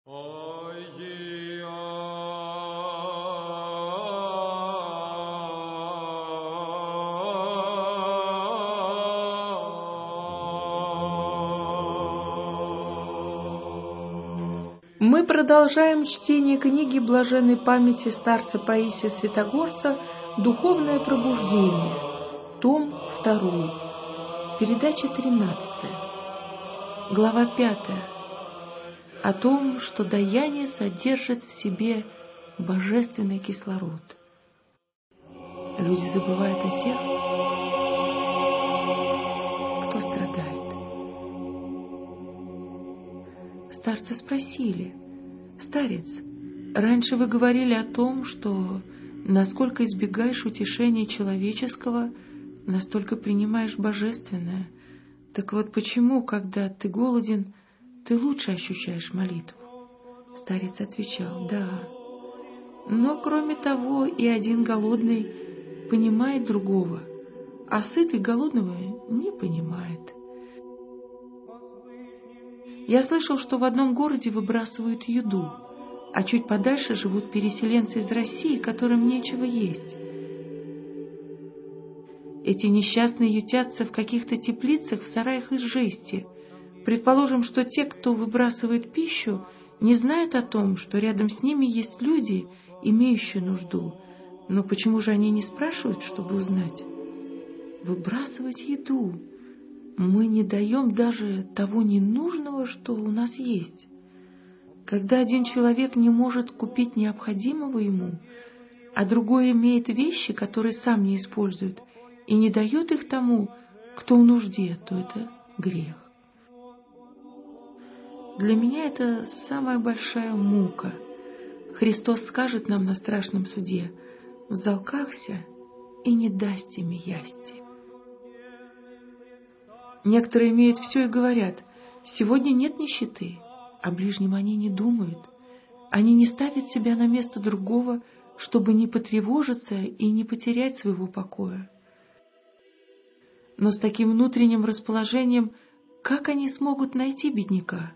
Мы продолжаем чтение книги блаженной памяти старца Паисия Святогорца «Духовное пробуждение», том 2, передача 13, глава 5, о том, что даяние содержит в себе божественный кислород. Люди забывают о тех, кто страдает. Старцы спросили: «Старец, раньше вы говорили о том, что насколько избегаешь утешения человеческого, настолько принимаешь божественное. Так вот почему, когда ты голоден, ты лучше ощущаешь молитву?» Старец отвечал: «Да, но кроме того и один голодный понимает другого, а сытый голодного не понимает». Я слышал, что в одном городе выбрасывают еду, а чуть подальше живут переселенцы из России, которым нечего есть. Эти несчастные ютятся в каких-то теплицах в сараях из жести. Предположим, что те, кто выбрасывает пищу, не знают о том, что рядом с ними есть люди, имеющие нужду. Но почему же они не спрашивают, чтобы узнать? Выбрасывать еду. Мы не даем даже того ненужного, что у нас есть. Когда один человек не может купить необходимого ему, а другой имеет вещи, которые сам не использует, и не дает их тому, кто в нужде, то это грех. Для меня это самая большая мука. Христос скажет нам на страшном суде: «Взалкахся и не дасте мне ясти». Некоторые имеют все и говорят: «Сегодня нет нищеты», о ближнем они не думают. Они не ставят себя на место другого, чтобы не потревожиться и не потерять своего покоя. Но с таким внутренним расположением, как они смогут найти бедняка?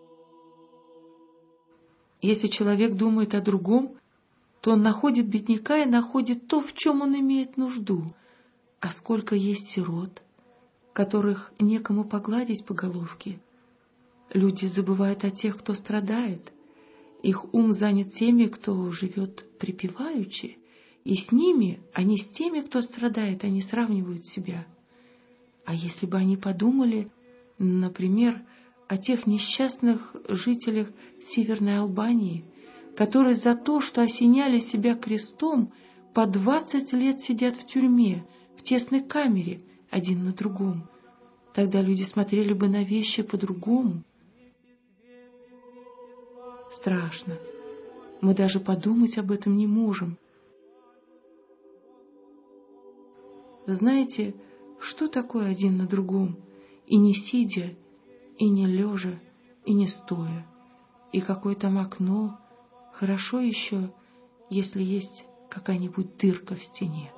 Если человек думает о другом, то он находит бедняка и находит то, в чем он имеет нужду. А сколько есть сирот, которых некому погладить по головке. Люди забывают о тех, кто страдает. Их ум занят теми, кто живет припеваючи, и с ними, а не с теми, кто страдает, они сравнивают себя. А если бы они подумали, например, о тех несчастных жителях Северной Албании, которые за то, что осеняли себя крестом, по 20 лет сидят в тюрьме, в тесной камере, один на другом, тогда люди смотрели бы на вещи по-другому. Страшно. Мы даже подумать об этом не можем. Знаете, что такое один на другом? И не сидя, и не лежа, и не стоя. И какое там окно. Хорошо еще, если есть какая-нибудь дырка в стене.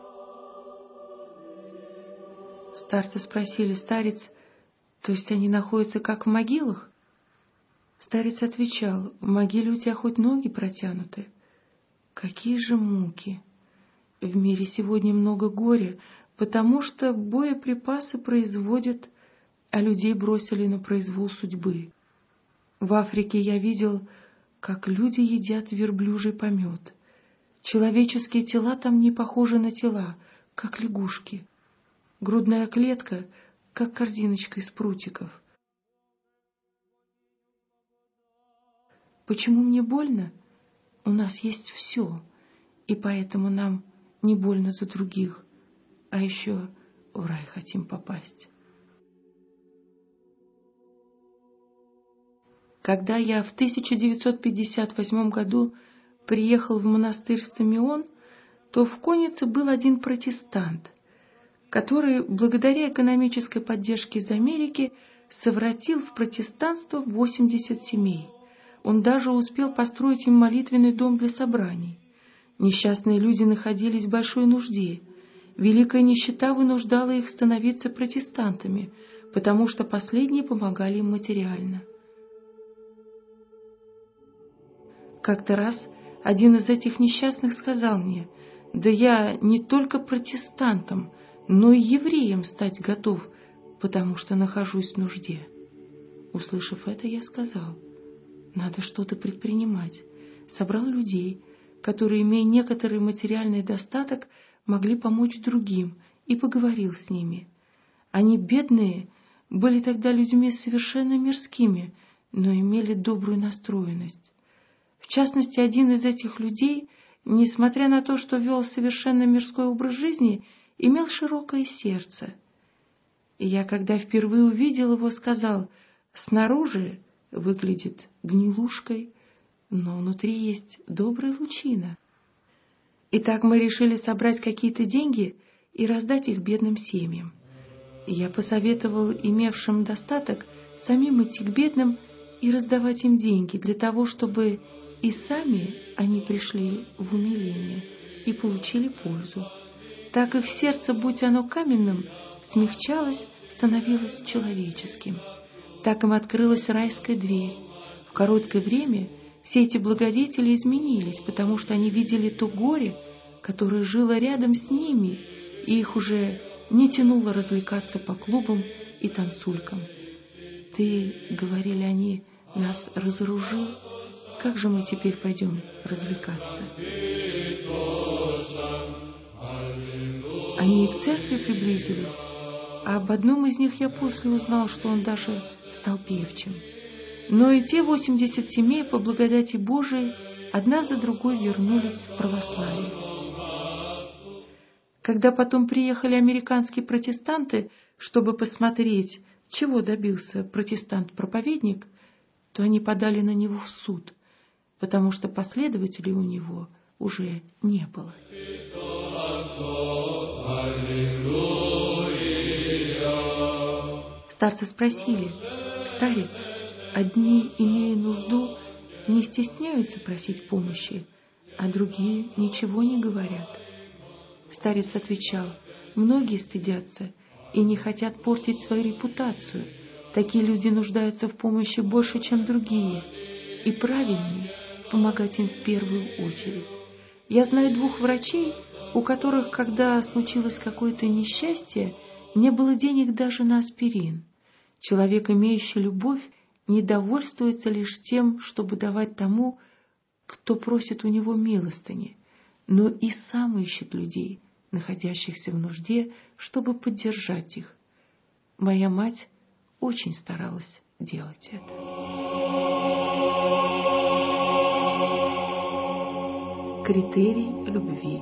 Старцы спросили: «Старец, то есть они находятся как в могилах?» Старец отвечал: «В могиле у тебя хоть ноги протянуты». Какие же муки! В мире сегодня много горя, потому что боеприпасы производят, а людей бросили на произвол судьбы. В Африке я видел, как люди едят верблюжий помет. Человеческие тела там не похожи на тела, как лягушки. Грудная клетка, как корзиночка из прутиков. Почему мне больно? У нас есть все, и поэтому нам не больно за других, а еще в рай хотим попасть. Когда я в 1958 году приехал в монастырь Стамион, то в коннице был один протестант, который, благодаря экономической поддержке из Америки, совратил в протестанство 80 семей. Он даже успел построить им молитвенный дом для собраний. Несчастные люди находились в большой нужде. Великая нищета вынуждала их становиться протестантами, потому что последние помогали им материально. Как-то раз один из этих несчастных сказал мне: «Да я не только протестантом, но и евреем стать готов, потому что нахожусь в нужде». Услышав это, я сказал: надо что-то предпринимать. Собрал людей, которые, имея некоторый материальный достаток, могли помочь другим, и поговорил с ними. Они, бедные, были тогда людьми совершенно мирскими, но имели добрую настроенность. В частности, один из этих людей, несмотря на то, что вел совершенно мирской образ жизни, имел широкое сердце. И я, когда впервые увидел его, сказал: снаружи выглядит гнилушкой, но внутри есть добрая лучина. Итак, мы решили собрать какие-то деньги и раздать их бедным семьям. Я посоветовал имевшим достаток самим идти к бедным и раздавать им деньги, для того, чтобы и сами они пришли в умиление и получили пользу. Так их сердце, будь оно каменным, смягчалось, становилось человеческим. Так им открылась райская дверь. В короткое время все эти благодетели изменились, потому что они видели то горе, которое жило рядом с ними, и их уже не тянуло развлекаться по клубам и танцулькам. «Ты, — говорили они, — нас разоружил. Как же мы теперь пойдем развлекаться?» Они и к церкви приблизились, а об одном из них я после узнал, что он даже стал певчим. Но и те 80 семей, по благодати Божией, одна за другой вернулись в православие. Когда потом приехали американские протестанты, чтобы посмотреть, чего добился протестант-проповедник, то они подали на него в суд, потому что последователей у него уже не было. Старцы спросили: «Старец, одни, имея нужду, не стесняются просить помощи, а другие ничего не говорят?» Старец отвечал: «Многие стыдятся и не хотят портить свою репутацию. Такие люди нуждаются в помощи больше, чем другие, и правильнее помогать им в первую очередь. Я знаю 2 врачей, у которых, когда случилось какое-то несчастье, не было денег даже на аспирин. Человек, имеющий любовь, не довольствуется лишь тем, чтобы давать тому, кто просит у него милостыни, но и сам ищет людей, находящихся в нужде, чтобы поддержать их. Моя мать очень старалась делать это». Критерий любви.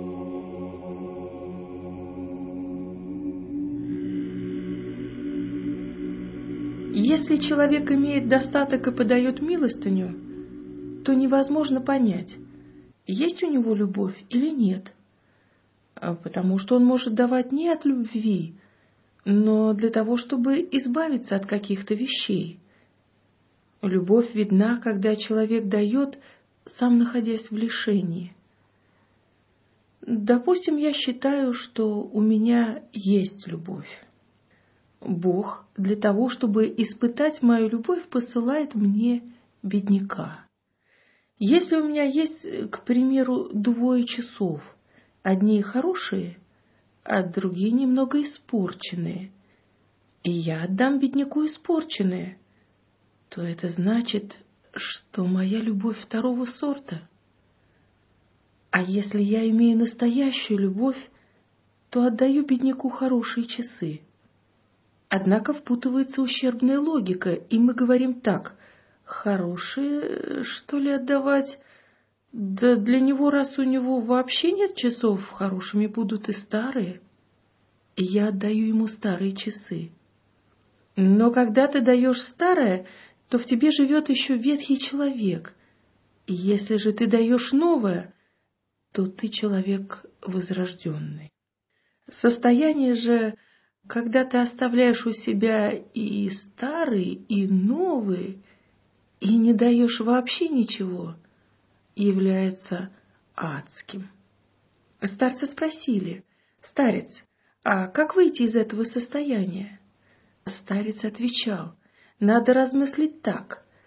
Если человек имеет достаток и подает милостыню, то невозможно понять, есть у него любовь или нет, потому что он может давать не от любви, но для того, чтобы избавиться от каких-то вещей. Любовь видна, когда человек дает, сам находясь в лишении. Допустим, я считаю, что у меня есть любовь. Бог для того, чтобы испытать мою любовь, посылает мне бедняка. Если у меня есть, к примеру, 2 часов, одни хорошие, а другие немного испорченные, и я отдам бедняку испорченные, то это значит, что моя любовь 2-го сорта. А если я имею настоящую любовь, то отдаю бедняку хорошие часы. Однако впутывается ущербная логика, и мы говорим так: хорошие, что ли, отдавать? Да для него, раз у него вообще нет часов, хорошими будут и старые. И я отдаю ему старые часы. Но когда ты даешь старое, то в тебе живет еще ветхий человек. И если же ты даешь новое, то ты человек возрожденный. Состояние же, когда ты оставляешь у себя и старые, и новые, и не даешь вообще ничего, является адским. Старцы спросили: «Старец, а как выйти из этого состояния?» Старец отвечал: «Надо размыслить так.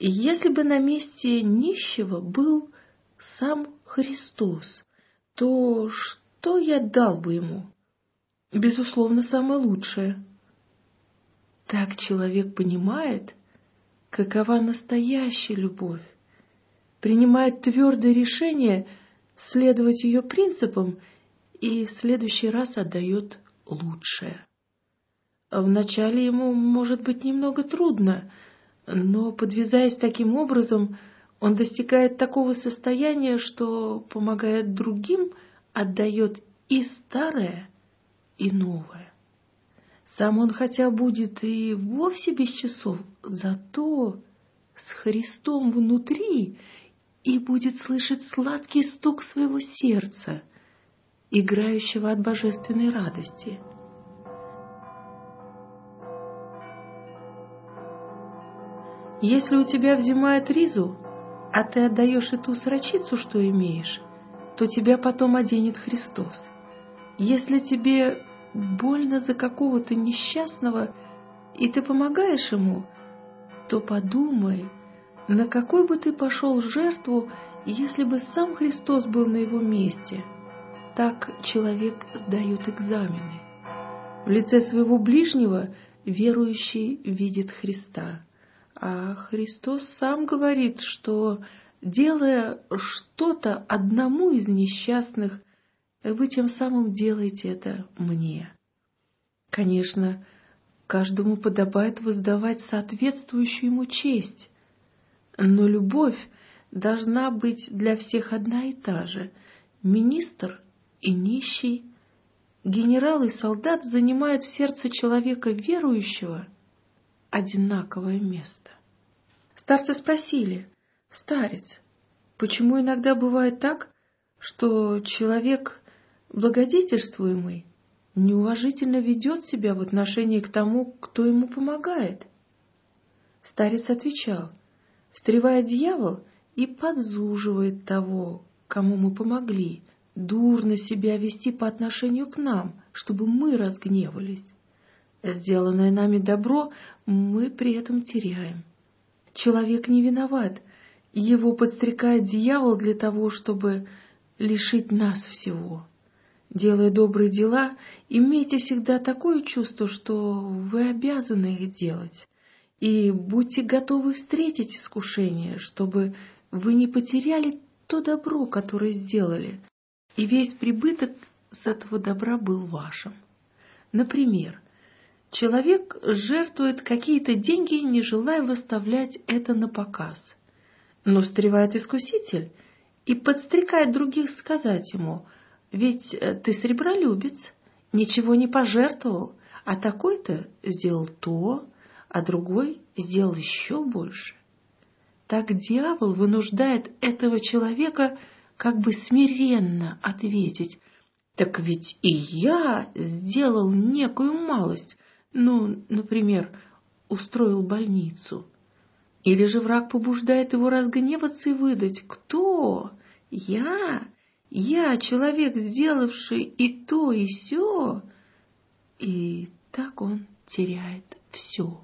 Если бы на месте нищего был сам Христос, то что я дал бы ему? Безусловно, самое лучшее. Так человек понимает, какова настоящая любовь, принимает твердое решение следовать ее принципам и в следующий раз отдает лучшее. Вначале ему может быть немного трудно, но, подвязаясь таким образом, он достигает такого состояния, что, помогая другим, отдает и старое, и новое. Сам он хотя будет и вовсе без часов, зато с Христом внутри и будет слышать сладкий стук своего сердца, играющего от божественной радости. Если у тебя взимают ризу, а ты отдаешь и ту срочицу, что имеешь, то тебя потом оденет Христос. Если тебе больно за какого-то несчастного, и ты помогаешь ему, то подумай, на какой бы ты пошел жертву, если бы сам Христос был на его месте. Так человек сдает экзамены. В лице своего ближнего верующий видит Христа. А Христос сам говорит, что, делая что-то одному из несчастных, вы тем самым делаете это мне. Конечно, каждому подобает воздавать соответствующую ему честь, но любовь должна быть для всех одна и та же. Министр и нищий, генерал и солдат занимают в сердце человека верующего одинаковое место. Старцы спросили: «Старец, почему иногда бывает так, что человек благодетельствуемый неуважительно ведет себя в отношении к тому, кто ему помогает?» Старец отвечал: «Встревает дьявол и подзуживает того, кому мы помогли, дурно себя вести по отношению к нам, чтобы мы разгневались. Сделанное нами добро мы при этом теряем. Человек не виноват, его подстрекает дьявол для того, чтобы лишить нас всего. Делая добрые дела, имейте всегда такое чувство, что вы обязаны их делать, и будьте готовы встретить искушение, чтобы вы не потеряли то добро, которое сделали, и весь прибыток с этого добра был вашим. Например, человек жертвует какие-то деньги, не желая выставлять это на показ. Но встревает искуситель и подстрекает других сказать ему: «Ведь ты сребролюбец, ничего не пожертвовал, а такой-то сделал то, а другой сделал еще больше». Так дьявол вынуждает этого человека как бы смиренно ответить: «Так ведь и я сделал некую малость, например, устроил больницу». Или же враг побуждает его разгневаться и выдать: «Кто? Я, человек, сделавший и то, и сё». И так он теряет все.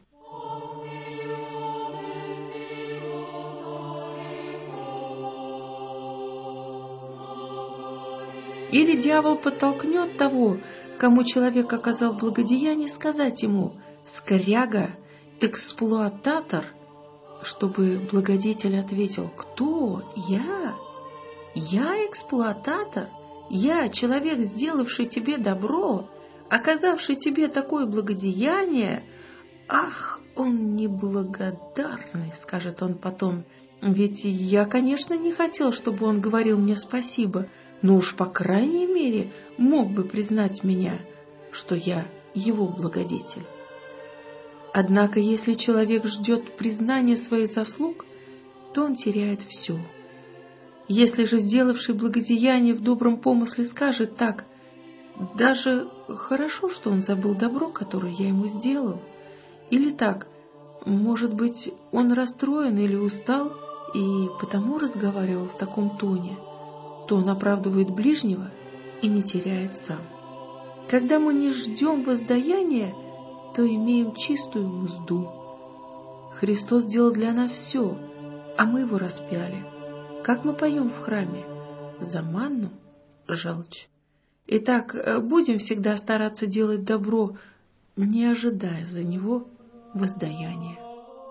Или дьявол подтолкнет того, кому человек оказал благодеяние, сказать ему: «Скряга, эксплуататор», чтобы благодетель ответил: «Кто? Я? Я эксплуататор? Я, человек, сделавший тебе добро, оказавший тебе такое благодеяние? Ах, он неблагодарный», — скажет он потом, «ведь я, конечно, не хотел, чтобы он говорил мне спасибо, но уж, по крайней мере, мог бы признать меня, что я его благодетель». Однако, если человек ждет признания своих заслуг, то он теряет все. Если же сделавший благодеяние в добром помысле скажет так: «Даже хорошо, что он забыл добро, которое я ему сделал», или так: «Может быть, он расстроен или устал и потому разговаривал в таком тоне», то он оправдывает ближнего и не теряет сам. Когда мы не ждем воздаяния, то имеем чистую мзду. Христос сделал для нас все, а мы его распяли. Как мы поем в храме? За манну — желчь. Итак, будем всегда стараться делать добро, не ожидая за него воздаяния.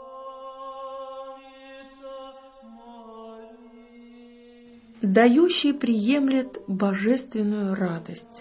Дающий приемлет божественную радость.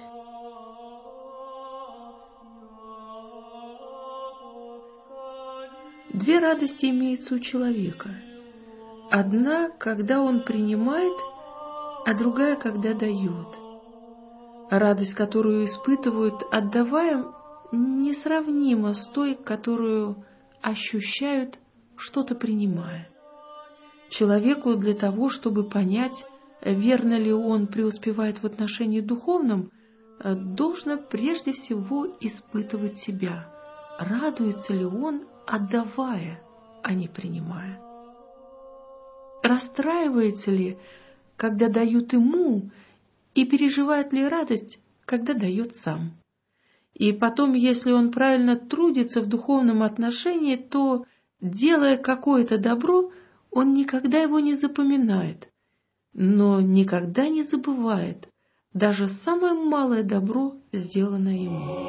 Две радости имеются у человека. Одна, когда он принимает, а другая, когда дает. Радость, которую испытывают, отдавая, несравнима с той, которую ощущают, что-то принимая. Человеку для того, чтобы понять, верно ли он преуспевает в отношении духовном, должно прежде всего испытывать себя, радуется ли он, отдавая, а не принимая. Расстраивается ли, когда дают ему, и переживает ли радость, когда дает сам. И потом, если он правильно трудится в духовном отношении, то, делая какое-то добро, он никогда его не запоминает, но никогда не забывает даже самое малое добро, сделанное ему.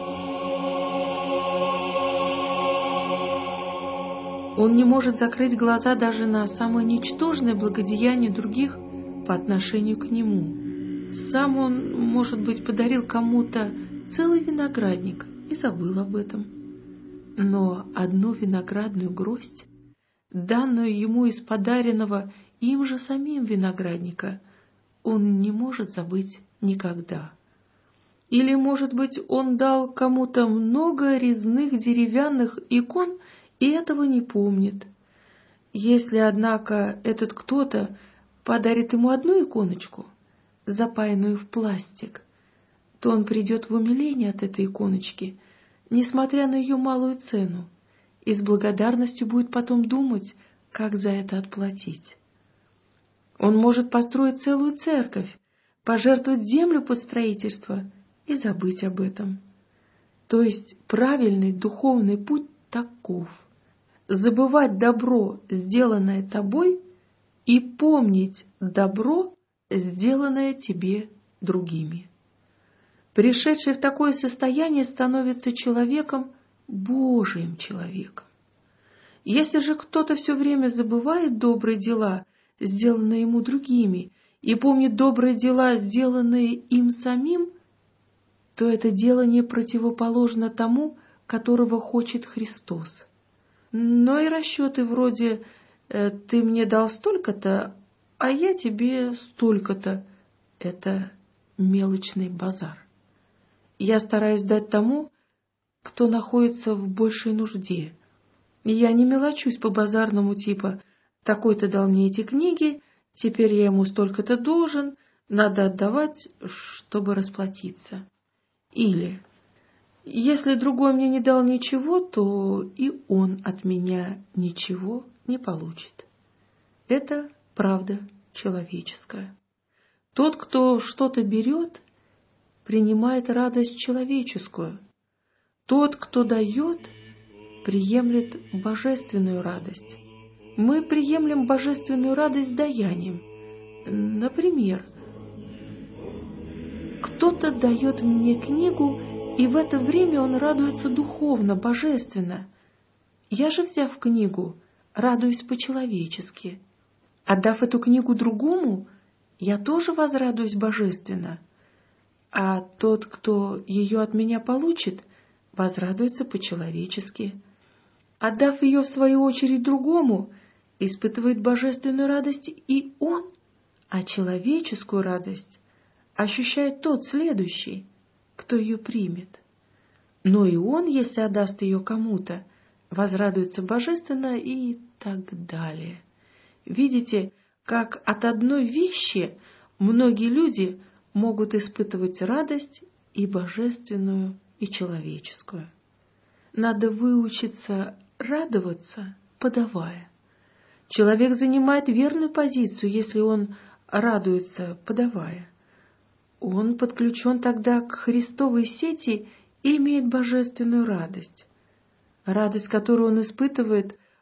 Он не может закрыть глаза даже на самое ничтожное благодеяние других по отношению к нему. Сам он, может быть, подарил кому-то целый виноградник и забыл об этом. Но одну виноградную гроздь, данную ему из подаренного им же самим виноградника, он не может забыть никогда. Или, может быть, он дал кому-то много резных деревянных икон и этого не помнит. Если, однако, этот кто-то подарит ему одну иконочку, запаянную в пластик, то он придет в умиление от этой иконочки, несмотря на ее малую цену, и с благодарностью будет потом думать, как за это отплатить. Он может построить целую церковь, пожертвовать землю под строительство и забыть об этом. То есть правильный духовный путь таков: забывать добро, сделанное тобой, и помнить добро, сделанное тебе другими. Пришедший в такое состояние становится человеком, Божиим человеком. Если же кто-то все время забывает добрые дела, сделанные ему другими, и помнит добрые дела, сделанные им самим, то это делание противоположно тому, которого хочет Христос. Но и расчеты вроде «ты мне дал столько-то, а я тебе столько-то» — это мелочный базар. Я стараюсь дать тому, кто находится в большей нужде. Я не мелочусь по-базарному типа «такой-то дал мне эти книги, теперь я ему столько-то должен, надо отдавать, чтобы расплатиться». Или «если другой мне не дал ничего, то и он от меня ничего не получит». Это правда человеческая. Тот, кто что-то берет, принимает радость человеческую. Тот, кто дает, приемлет божественную радость. Мы приемлем божественную радость даянием. Например, кто-то дает мне книгу, и в это время он радуется духовно, божественно. Я же, взяв книгу, радуюсь по-человечески. Отдав эту книгу другому, я тоже возрадуюсь божественно. А тот, кто ее от меня получит, возрадуется по-человечески. Отдав ее, в свою очередь, другому, испытывает божественную радость и он, а человеческую радость ощущает тот следующий, кто ее примет. Но и он, если отдаст ее кому-то, возрадуется божественно и так далее. Видите, как от одной вещи многие люди могут испытывать радость и божественную, и человеческую. Надо выучиться радоваться, подавая. Человек занимает верную позицию, если он радуется, подавая. Он подключен тогда к Христовой сети и имеет божественную радость. Радость, которую он испытывает,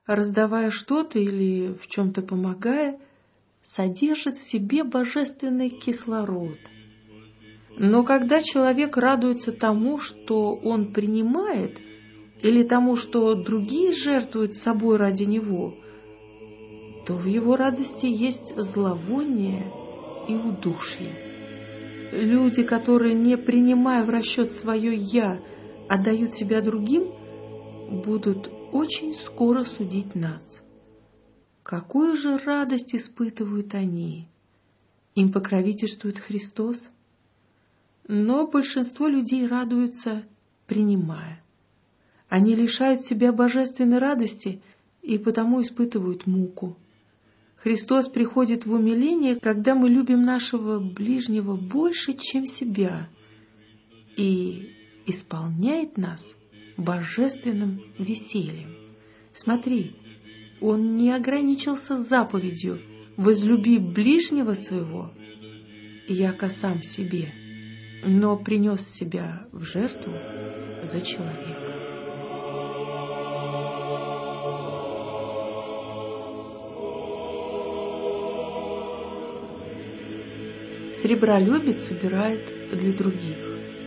раздавая что-то или в чем-то помогая, содержит в себе божественный кислород. Но когда человек радуется тому, что он принимает, или тому, что другие жертвуют собой ради него, то в его радости есть зловоние и удушье. Люди, которые, не принимая в расчет свое «я», отдают себя другим, будут очень скоро судить нас. Какую же радость испытывают они? Им покровительствует Христос. Но большинство людей радуются, принимая. Они лишают себя божественной радости и потому испытывают муку. Христос приходит в умиление, когда мы любим нашего ближнего больше, чем себя, и исполняет нас божественным весельем. Смотри, Он не ограничился заповедью «возлюби ближнего своего, яко сам себе», но принес себя в жертву за человека. Сребролюбец собирает для других.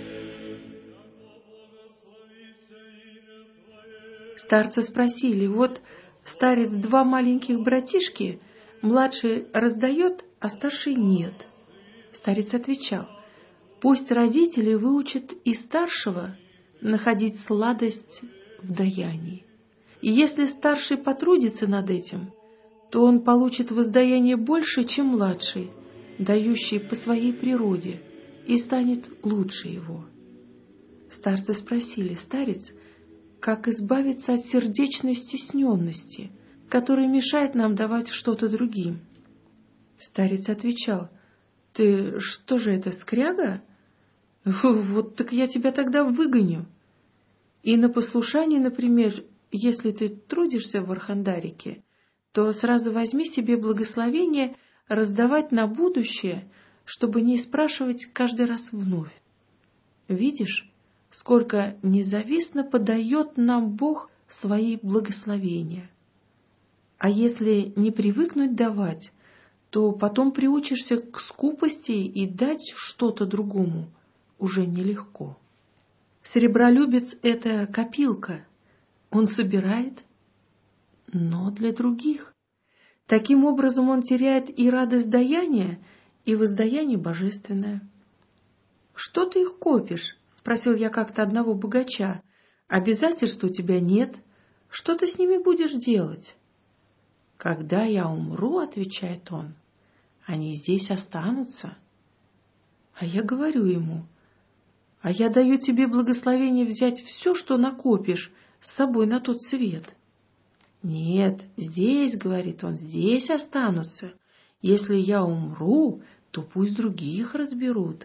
Старцы спросили: вот старец два маленьких братишки, младший раздает, а старший нет. Старец отвечал: пусть родители выучат и старшего находить сладость в даянии. И если старший потрудится над этим, то он получит воздаяние больше, чем младший, дающий по своей природе, и станет лучше его. Старцы спросили: старец, как избавиться от сердечной стесненности, которая мешает нам давать что-то другим? Старец отвечал: ты что же это, скряга? Вот так я тебя тогда выгоню. И на послушание, например, если ты трудишься в архандарике, то сразу возьми себе благословение раздавать на будущее, чтобы не спрашивать каждый раз вновь. Видишь, сколько независтно подает нам Бог свои благословения. А если не привыкнуть давать, то потом приучишься к скупости, и дать что-то другому уже нелегко. Сребролюбец — это копилка. Он собирает, но для других. Таким образом он теряет и радость даяния, и воздаяние божественное. «Что ты их копишь?» — спросил я как-то одного богача. «Обязательств у тебя нет. Что ты с ними будешь делать?» «Когда я умру, — отвечает он, — они здесь останутся». А я говорю ему: «А я даю тебе благословение взять все, что накопишь, с собой на тот свет». «Нет, здесь, — говорит он, — здесь останутся. Если я умру, то пусть других разберут».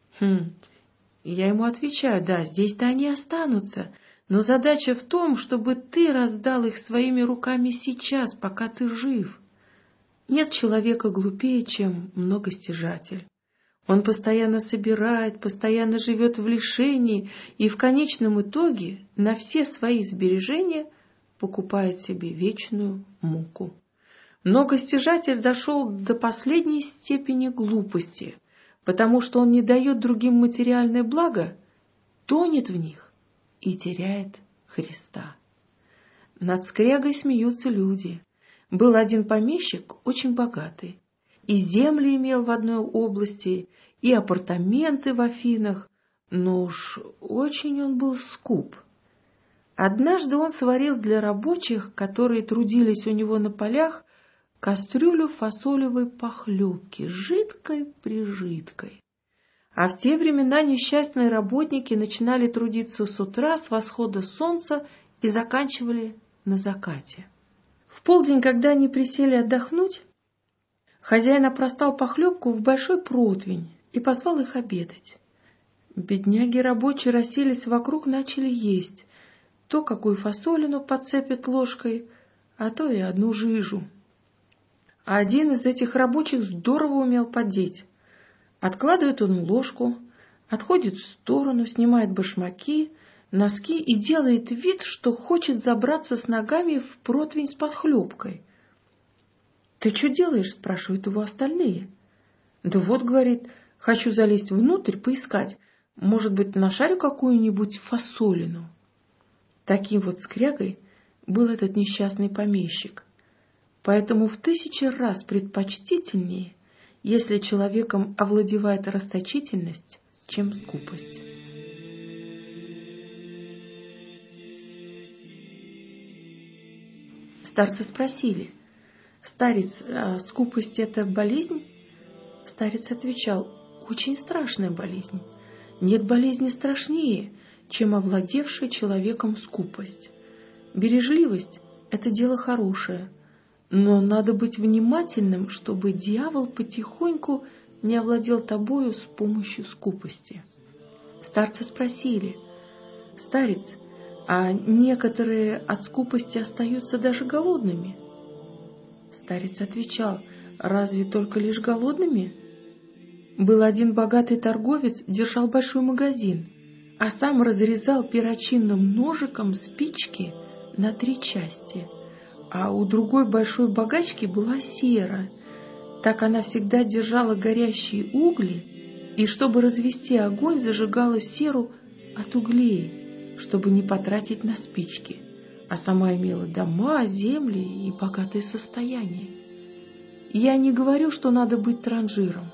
Я ему отвечаю: да, здесь-то они останутся, но задача в том, чтобы ты раздал их своими руками сейчас, пока ты жив. Нет человека глупее, чем многостяжатель. Он постоянно собирает, постоянно живет в лишении и в конечном итоге на все свои сбережения покупает себе вечную муку. Многостяжатель дошел до последней степени глупости, потому что он не дает другим материальное благо, тонет в них и теряет Христа. Над скрягой смеются люди. Был один помещик, очень богатый, и земли имел в одной области, и апартаменты в Афинах, но уж очень он был скуп. Однажды он сварил для рабочих, которые трудились у него на полях, кастрюлю фасолевой похлебки, жидкой-прижидкой. А в те времена несчастные работники начинали трудиться с утра, с восхода солнца, и заканчивали на закате. В полдень, когда они присели отдохнуть, хозяин опростал похлебку в большой противень и позвал их обедать. Бедняги рабочие расселись вокруг, начали есть. То какую фасолину подцепят ложкой, а то и одну жижу. А один из этих рабочих здорово умел поддеть. Откладывает он ложку, отходит в сторону, снимает башмаки, носки и делает вид, что хочет забраться с ногами в противень с подхлебкой. «Ты что делаешь?» — спрашивают его остальные. «Да вот, — говорит, — хочу залезть внутрь, поискать. Может быть, нашарю какую-нибудь фасолину». Таким вот скрягой был этот несчастный помещик. Поэтому в 1000 раз предпочтительнее, если человеком овладевает расточительность, чем скупость. Старцы спросили: «Старец, скупость — это болезнь?» Старец отвечал: «Очень страшная болезнь. Нет болезни страшнее, чем овладевшая человеком скупость. Бережливость — это дело хорошее, но надо быть внимательным, чтобы дьявол потихоньку не овладел тобою с помощью скупости». Старцы спросили: «Старец, а некоторые от скупости остаются даже голодными?» Старец отвечал: «Разве только лишь голодными?» Был один богатый торговец, держал большой магазин, а сам разрезал перочинным ножиком спички на 3 части. А у другой большой богачки была сера. Так она всегда держала горящие угли, и чтобы развести огонь, зажигала серу от углей, чтобы не потратить на спички, а сама имела дома, земли и богатое состояние. Я не говорю, что надо быть транжиром,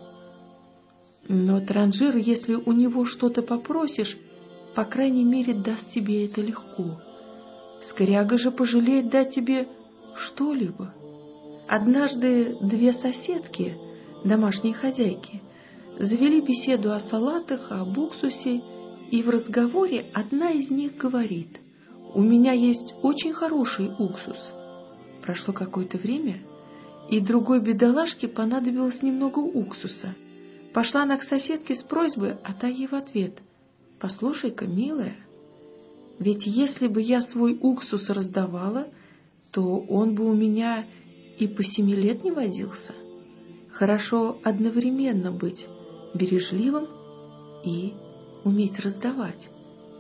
но транжир, если у него что-то попросишь, по крайней мере, даст тебе это легко. Скряга же пожалеет дать тебе что-либо. Однажды 2 соседки, домашние хозяйки, завели беседу о салатах, об уксусе, и в разговоре одна из них говорит: «У меня есть очень хороший уксус». Прошло какое-то время, и другой бедолажке понадобилось немного уксуса. Пошла она к соседке с просьбой, а та ей в ответ: «Послушай-ка, милая, ведь если бы я свой уксус раздавала, то он бы у меня и по 7 лет не водился. Хорошо одновременно быть бережливым и уметь раздавать».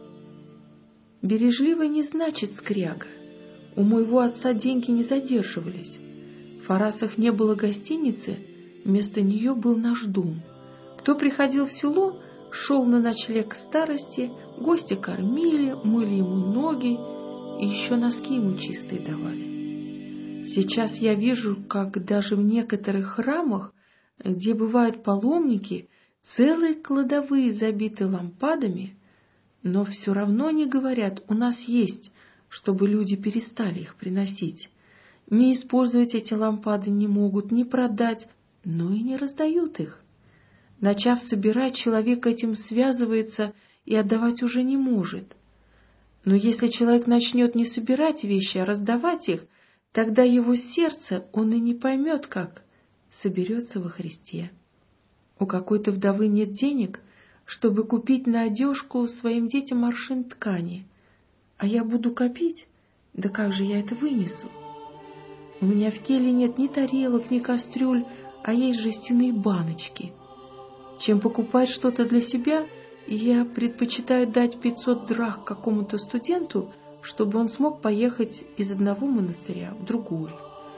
Бережливый не значит скряга. У моего отца деньги не задерживались. В Фарасах не было гостиницы, вместо нее был наш дом. Кто приходил в село, шел на ночлег к старости, гости кормили, мыли ему ноги и еще носки ему чистые давали. Сейчас я вижу, как даже в некоторых храмах, где бывают паломники, целые кладовые забиты лампадами, но все равно не говорят: «У нас есть», чтобы люди перестали их приносить. Не использовать эти лампады не могут, не продать, но и не раздают их. Начав собирать, человек этим связывается и отдавать уже не может. Но если человек начнет не собирать вещи, а раздавать их, тогда его сердце, он и не поймет, как соберется во Христе. У какой-то вдовы нет денег, чтобы купить на одежку своим детям аршин ткани. А я буду копить? Да как же я это вынесу? У меня в келье нет ни тарелок, ни кастрюль, а есть жестяные баночки. Чем покупать что-то для себя, я предпочитаю дать 500 драх какому-то студенту, чтобы он смог поехать из одного монастыря в другой.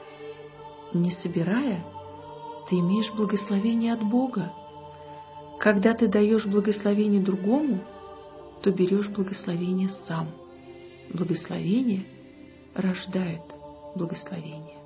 Не собирая, ты имеешь благословение от Бога. Когда ты даешь благословение другому, то берешь благословение сам. Благословение рождает благословение.